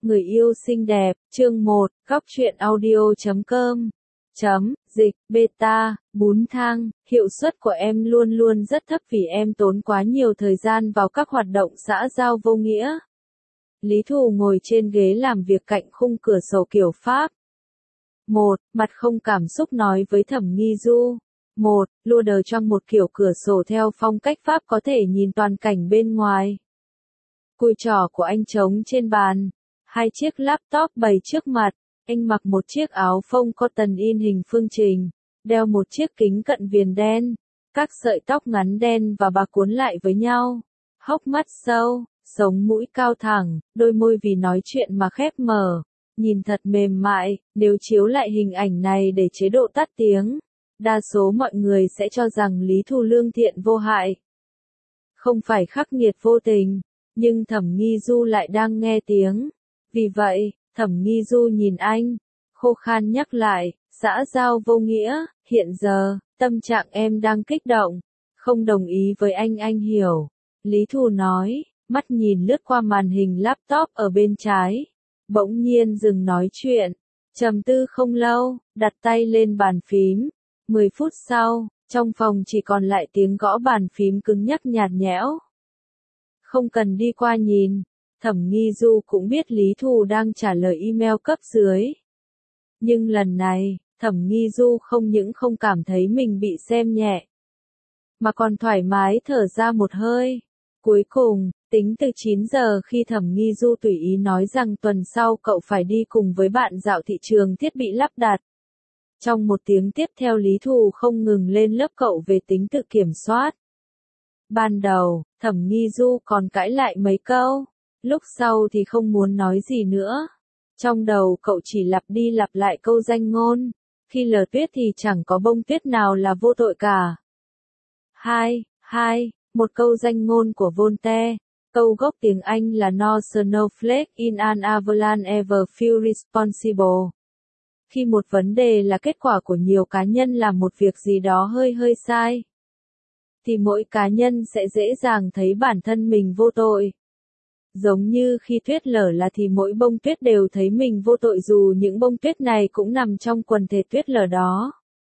Người yêu xinh đẹp, chương 1, góc truyện audio.com. Dịch, beta, bún thang, hiệu suất của em luôn luôn rất thấp vì em tốn quá nhiều thời gian vào các hoạt động xã giao vô nghĩa. Lý Thù ngồi trên ghế làm việc cạnh khung cửa sổ kiểu Pháp. Mặt không cảm xúc nói với Thẩm Nghi Du. Lua đờ trong một kiểu cửa sổ theo phong cách Pháp có thể nhìn toàn cảnh bên ngoài. Cùi trỏ của anh trống trên bàn. 2 chiếc laptop bày trước mặt. Anh mặc một chiếc áo phông cotton in hình phương trình, đeo một chiếc kính cận viền đen, các sợi tóc ngắn đen và bạc cuốn lại với nhau, hốc mắt sâu, sống mũi cao thẳng, đôi môi vì nói chuyện mà khép mở, nhìn thật mềm mại. Nếu chiếu lại hình ảnh này để chế độ tắt tiếng, đa số mọi người sẽ cho rằng Lý Thù lương thiện vô hại, không phải khắc nghiệt vô tình, nhưng Thẩm Nghi Du lại đang nghe tiếng. Vì vậy, Thẩm Nghi Du nhìn anh, khô khan nhắc lại, xã giao vô nghĩa, hiện giờ, tâm trạng em đang kích động, không đồng ý với anh hiểu. Lý Thù nói, mắt nhìn lướt qua màn hình laptop ở bên trái, bỗng nhiên dừng nói chuyện, trầm tư không lâu, đặt tay lên bàn phím. 10 phút sau, trong phòng chỉ còn lại tiếng gõ bàn phím cứng nhắc nhạt nhẽo. Không cần đi qua nhìn. Thẩm Nghi Du cũng biết Lý Thù đang trả lời email cấp dưới. Nhưng lần này, Thẩm Nghi Du không những không cảm thấy mình bị xem nhẹ, mà còn thoải mái thở ra một hơi. Cuối cùng, tính từ 9 giờ khi Thẩm Nghi Du tùy ý nói rằng tuần sau cậu phải đi cùng với bạn dạo thị trường thiết bị lắp đặt. Trong một tiếng tiếp theo Lý Thù không ngừng lên lớp cậu về tính tự kiểm soát. Ban đầu, Thẩm Nghi Du còn cãi lại mấy câu. Lúc sau thì không muốn nói gì nữa. Trong đầu cậu chỉ lặp đi lặp lại câu danh ngôn. Khi lở tuyết thì chẳng có bông tuyết nào là vô tội cả. Một câu danh ngôn của Voltaire. Câu gốc tiếng Anh là No snowflake in an avalanche ever feel responsible. Khi một vấn đề là kết quả của nhiều cá nhân làm một việc gì đó hơi sai, thì mỗi cá nhân sẽ dễ dàng thấy bản thân mình vô tội. Giống như khi tuyết lở là thì mỗi bông tuyết đều thấy mình vô tội dù những bông tuyết này cũng nằm trong quần thể tuyết lở đó.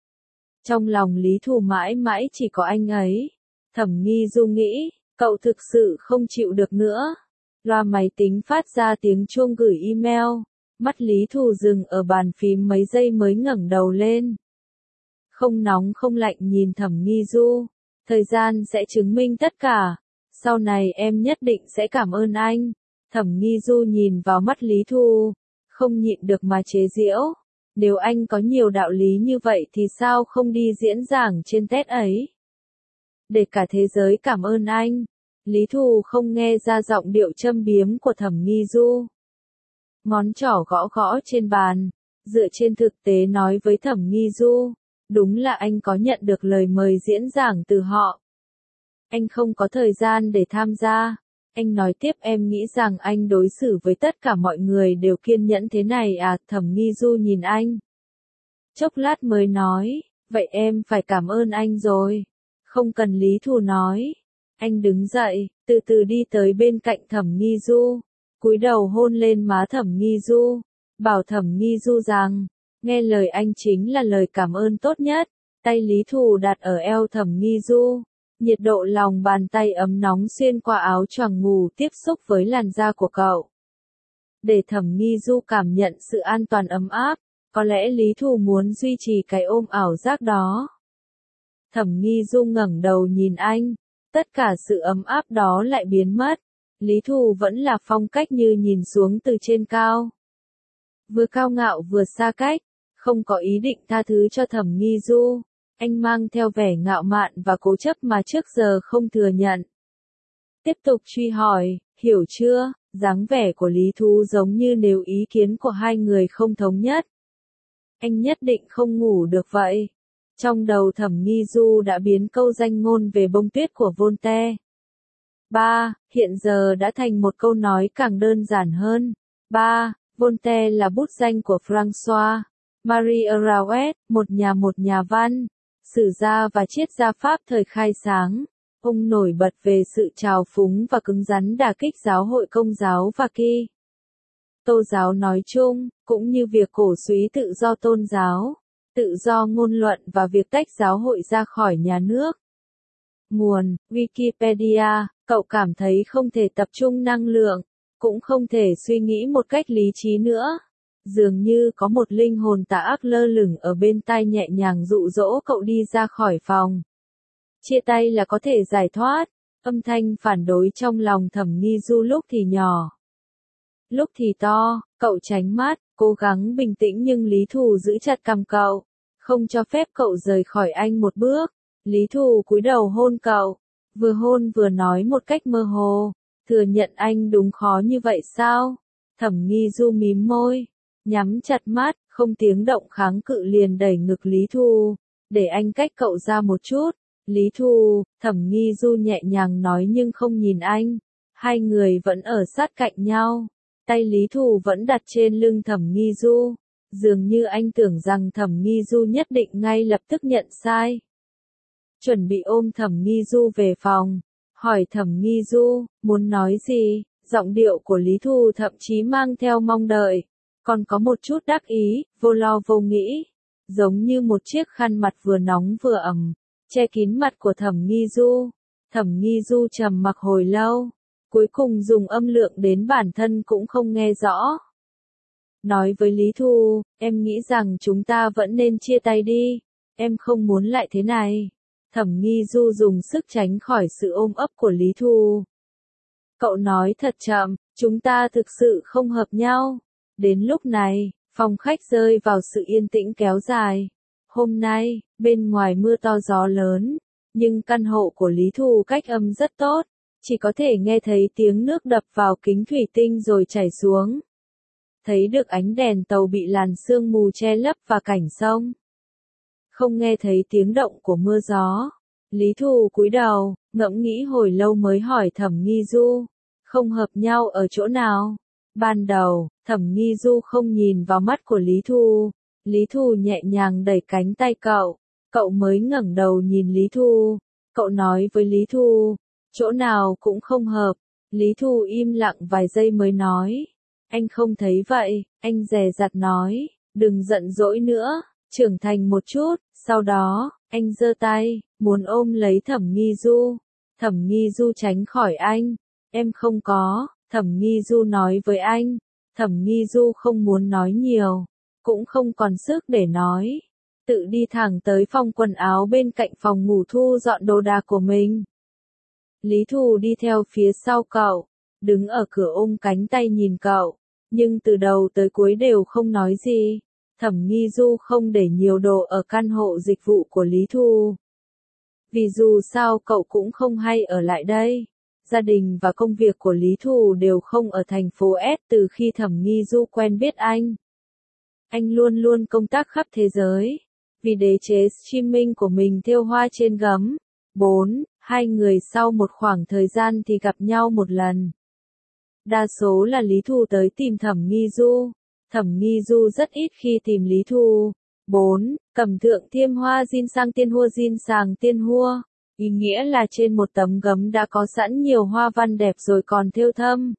Trong lòng Lý Thù mãi mãi chỉ có anh ấy. Thẩm Nghi Du nghĩ, cậu thực sự không chịu được nữa. Loa máy tính phát ra tiếng chuông gửi email. Mắt Lý Thù dừng ở bàn phím mấy giây mới ngẩng đầu lên. Không nóng không lạnh nhìn Thẩm Nghi Du. Thời gian sẽ chứng minh tất cả. Sau này em nhất định sẽ cảm ơn anh. Thẩm Nghi Du nhìn vào mắt Lý Thù, không nhịn được mà chế giễu. Nếu anh có nhiều đạo lý như vậy thì sao không đi diễn giảng trên TED ấy? Để cả thế giới cảm ơn anh. Lý Thù không nghe ra giọng điệu châm biếm của Thẩm Nghi Du. Ngón trỏ gõ gõ trên bàn, dựa trên thực tế nói với Thẩm Nghi Du. Đúng là anh có nhận được lời mời diễn giảng từ họ. Anh không có thời gian để tham gia. Anh nói tiếp, em nghĩ rằng anh đối xử với tất cả mọi người đều kiên nhẫn thế này à? Thẩm Nghi Du nhìn anh. Chốc lát mới nói, vậy em phải cảm ơn anh rồi. Không cần, Lý Thù nói. Anh đứng dậy, từ từ đi tới bên cạnh Thẩm Nghi Du, cúi đầu hôn lên má Thẩm Nghi Du, bảo Thẩm Nghi Du rằng, nghe lời anh chính là lời cảm ơn tốt nhất. Tay Lý Thù đặt ở eo Thẩm Nghi Du. Nhiệt độ lòng bàn tay ấm nóng xuyên qua áo choàng ngủ tiếp xúc với làn da của cậu. Để Thẩm Nghi Du cảm nhận sự an toàn ấm áp, có lẽ Lý Thù muốn duy trì cái ôm ảo giác đó. Thẩm Nghi Du ngẩng đầu nhìn anh, tất cả sự ấm áp đó lại biến mất. Lý Thù vẫn là phong cách như nhìn xuống từ trên cao. Vừa cao ngạo vừa xa cách, không có ý định tha thứ cho Thẩm Nghi Du. Anh mang theo vẻ ngạo mạn và cố chấp mà trước giờ không thừa nhận. Tiếp tục truy hỏi, hiểu chưa? Dáng vẻ của Lý Thù giống như nếu ý kiến của hai người không thống nhất. Anh nhất định không ngủ được vậy. Trong đầu Thẩm Nghi Du đã biến câu danh ngôn về bông tuyết của Voltaire. Hiện giờ đã thành một câu nói càng đơn giản hơn. Voltaire là bút danh của François Marie Arouet, một nhà văn, sử gia và triết gia Pháp thời khai sáng. Ông nổi bật về sự trào phúng và cứng rắn đả kích giáo hội Công giáo và Kitô Tô giáo nói chung, cũng như việc cổ súy tự do tôn giáo, tự do ngôn luận và việc tách giáo hội ra khỏi nhà nước. Nguồn: Wikipedia. Cậu cảm thấy không thể tập trung năng lượng, cũng không thể suy nghĩ một cách lý trí nữa. Dường như có một linh hồn tà ác lơ lửng ở bên tai nhẹ nhàng dụ dỗ cậu đi ra khỏi phòng. Chia tay là có thể giải thoát. Âm thanh phản đối trong lòng Thẩm Nghi Du lúc thì nhỏ, lúc thì to. Cậu tránh mắt, cố gắng bình tĩnh nhưng Lý Thù giữ chặt cằm cậu, không cho phép cậu rời khỏi anh một bước. Lý Thù cúi đầu hôn cậu, vừa hôn vừa nói một cách mơ hồ, thừa nhận anh đúng khó như vậy sao? Thẩm Nghi Du mím môi, nhắm chặt mắt, không tiếng động kháng cự liền đẩy ngực Lý Thù, để anh cách cậu ra một chút. Lý Thù, Thẩm Nghi Du nhẹ nhàng nói nhưng không nhìn anh. Hai người vẫn ở sát cạnh nhau. Tay Lý Thù vẫn đặt trên lưng Thẩm Nghi Du. Dường như anh tưởng rằng Thẩm Nghi Du nhất định ngay lập tức nhận sai. Chuẩn bị ôm Thẩm Nghi Du về phòng. Hỏi Thẩm Nghi Du, muốn nói gì? Giọng điệu của Lý Thù thậm chí mang theo mong đợi. Còn có một chút đắc ý, vô lo vô nghĩ. Giống như một chiếc khăn mặt vừa nóng vừa ẩm, che kín mặt của Thẩm Nghi Du. Thẩm Nghi Du trầm mặc hồi lâu, cuối cùng dùng âm lượng đến bản thân cũng không nghe rõ. Nói với Lý Thù, em nghĩ rằng chúng ta vẫn nên chia tay đi, em không muốn lại thế này. Thẩm Nghi Du dùng sức tránh khỏi sự ôm ấp của Lý Thù. Cậu nói thật chậm, chúng ta thực sự không hợp nhau. Đến lúc này, phòng khách rơi vào sự yên tĩnh kéo dài. Hôm nay, bên ngoài mưa to gió lớn, nhưng căn hộ của Lý Thù cách âm rất tốt, chỉ có thể nghe thấy tiếng nước đập vào kính thủy tinh rồi chảy xuống. Thấy được ánh đèn tàu bị làn sương mù che lấp và cảnh sông. Không nghe thấy tiếng động của mưa gió. Lý Thù cúi đầu, ngẫm nghĩ hồi lâu mới hỏi Thẩm Nghi Du, không hợp nhau ở chỗ nào? Ban đầu, Thẩm Nghi Du không nhìn vào mắt của Lý Thù. Lý Thù nhẹ nhàng đẩy cánh tay cậu. Cậu mới ngẩng đầu nhìn Lý Thù. Cậu nói với Lý Thù, chỗ nào cũng không hợp. Lý Thù im lặng vài giây mới nói, anh không thấy vậy. Anh dè dặt nói, đừng giận dỗi nữa, trưởng thành một chút. Sau đó, anh giơ tay, muốn ôm lấy Thẩm Nghi Du. Thẩm Nghi Du tránh khỏi anh. Em không có. Thẩm Nghi Du nói với anh. Thẩm Nghi Du không muốn nói nhiều, cũng không còn sức để nói. Tự đi thẳng tới phòng quần áo bên cạnh phòng ngủ thu dọn đồ đạc của mình. Lý Thù đi theo phía sau cậu, đứng ở cửa ôm cánh tay nhìn cậu, nhưng từ đầu tới cuối đều không nói gì. Thẩm Nghi Du không để nhiều đồ ở căn hộ dịch vụ của Lý Thù. Vì dù sao cậu cũng không hay ở lại đây. Gia đình và công việc của Lý Thù đều không ở thành phố S từ khi Thẩm Nghi Du quen biết anh. Anh luôn luôn công tác khắp thế giới, vì đế chế streaming của mình thêu hoa trên gấm. 4. Hai người sau một khoảng thời gian thì gặp nhau một lần. Đa số là Lý Thù tới tìm Thẩm Nghi Du. Thẩm Nghi Du rất ít khi tìm Lý Thù. 4. Cẩm thượng thiêm hoa diên sang tiên hua diên sàng tiên hua. Ý nghĩa là trên một tấm gấm đã có sẵn nhiều hoa văn đẹp rồi còn thêu thâm.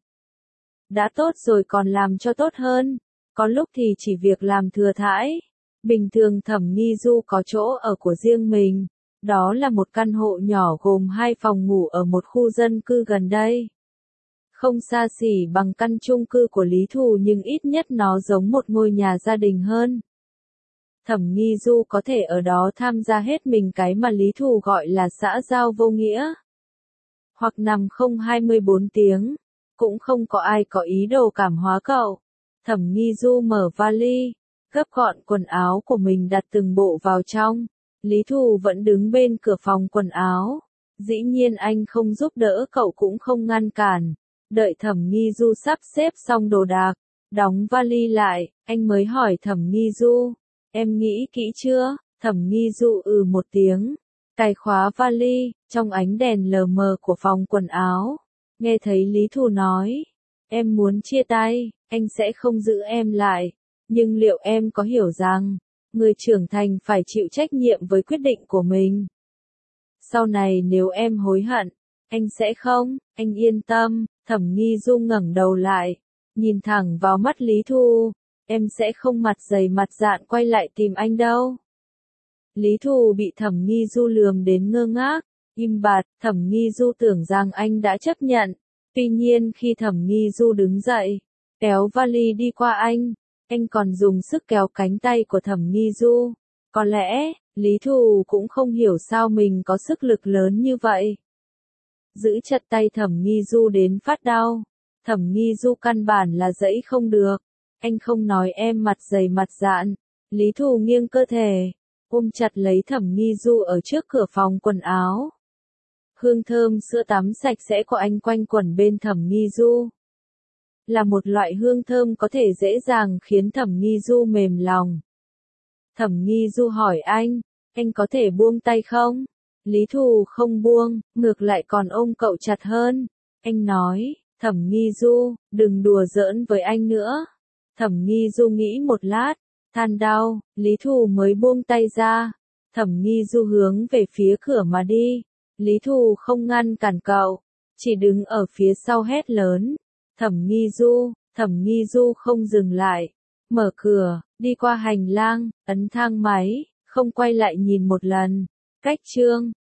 Đã tốt rồi còn làm cho tốt hơn. Có lúc thì chỉ việc làm thừa thãi. Bình thường Thẩm Nghi Du có chỗ ở của riêng mình. Đó là một căn hộ nhỏ gồm 2 phòng ngủ ở một khu dân cư gần đây. Không xa xỉ bằng căn chung cư của Lý Thù nhưng ít nhất nó giống một ngôi nhà gia đình hơn. Thẩm Nghi Du có thể ở đó tham gia hết mình cái mà Lý Thù gọi là xã giao vô nghĩa. Hoặc nằm không 24 tiếng. Cũng không có ai có ý đồ cảm hóa cậu. Thẩm Nghi Du mở vali, gấp gọn quần áo của mình đặt từng bộ vào trong. Lý Thù vẫn đứng bên cửa phòng quần áo. Dĩ nhiên anh không giúp đỡ cậu cũng không ngăn cản. Đợi Thẩm Nghi Du sắp xếp xong đồ đạc, đóng vali lại, anh mới hỏi Thẩm Nghi Du, em nghĩ kỹ chưa? Thẩm Nghi Du một tiếng, cài khóa vali, trong ánh đèn lờ mờ của phòng quần áo. Nghe thấy Lý Thù nói, em muốn chia tay, anh sẽ không giữ em lại. Nhưng liệu em có hiểu rằng, người trưởng thành phải chịu trách nhiệm với quyết định của mình? Sau này nếu em hối hận, anh sẽ không. Anh yên tâm. Thẩm Nghi Du ngẩng đầu lại, nhìn thẳng vào mắt Lý Thu, em sẽ không mặt dày mặt dạn quay lại tìm anh đâu. Lý Thu bị Thẩm Nghi Du lườm đến ngơ ngác, im bặt. Thẩm Nghi Du tưởng rằng anh đã chấp nhận. Tuy nhiên khi Thẩm Nghi Du đứng dậy, kéo vali đi qua anh còn dùng sức kéo cánh tay của Thẩm Nghi Du. Có lẽ, Lý Thu cũng không hiểu sao mình có sức lực lớn như vậy. Giữ chặt tay Thẩm Nghi Du đến phát đau. Thẩm Nghi Du căn bản là dẫy không được. Anh không nói em mặt dày mặt dạn. Lý Thu nghiêng cơ thể, ôm chặt lấy Thẩm Nghi Du ở trước cửa phòng quần áo. Hương thơm sữa tắm sạch sẽ của anh quanh quẩn bên Thẩm Nghi Du. Là một loại hương thơm có thể dễ dàng khiến Thẩm Nghi Du mềm lòng. Thẩm Nghi Du hỏi anh có thể buông tay không? Lý Thu không buông, ngược lại còn ôm cậu chặt hơn. Anh nói, Thẩm Nghi Du, đừng đùa giỡn với anh nữa. Thẩm Nghi Du nghĩ một lát, than đau, Lý Thu mới buông tay ra. Thẩm Nghi Du hướng về phía cửa mà đi. Lý Thu không ngăn cản cậu, chỉ đứng ở phía sau hét lớn. Thẩm Nghi Du không dừng lại. Mở cửa, đi qua hành lang, ấn thang máy, không quay lại nhìn một lần. Cách chương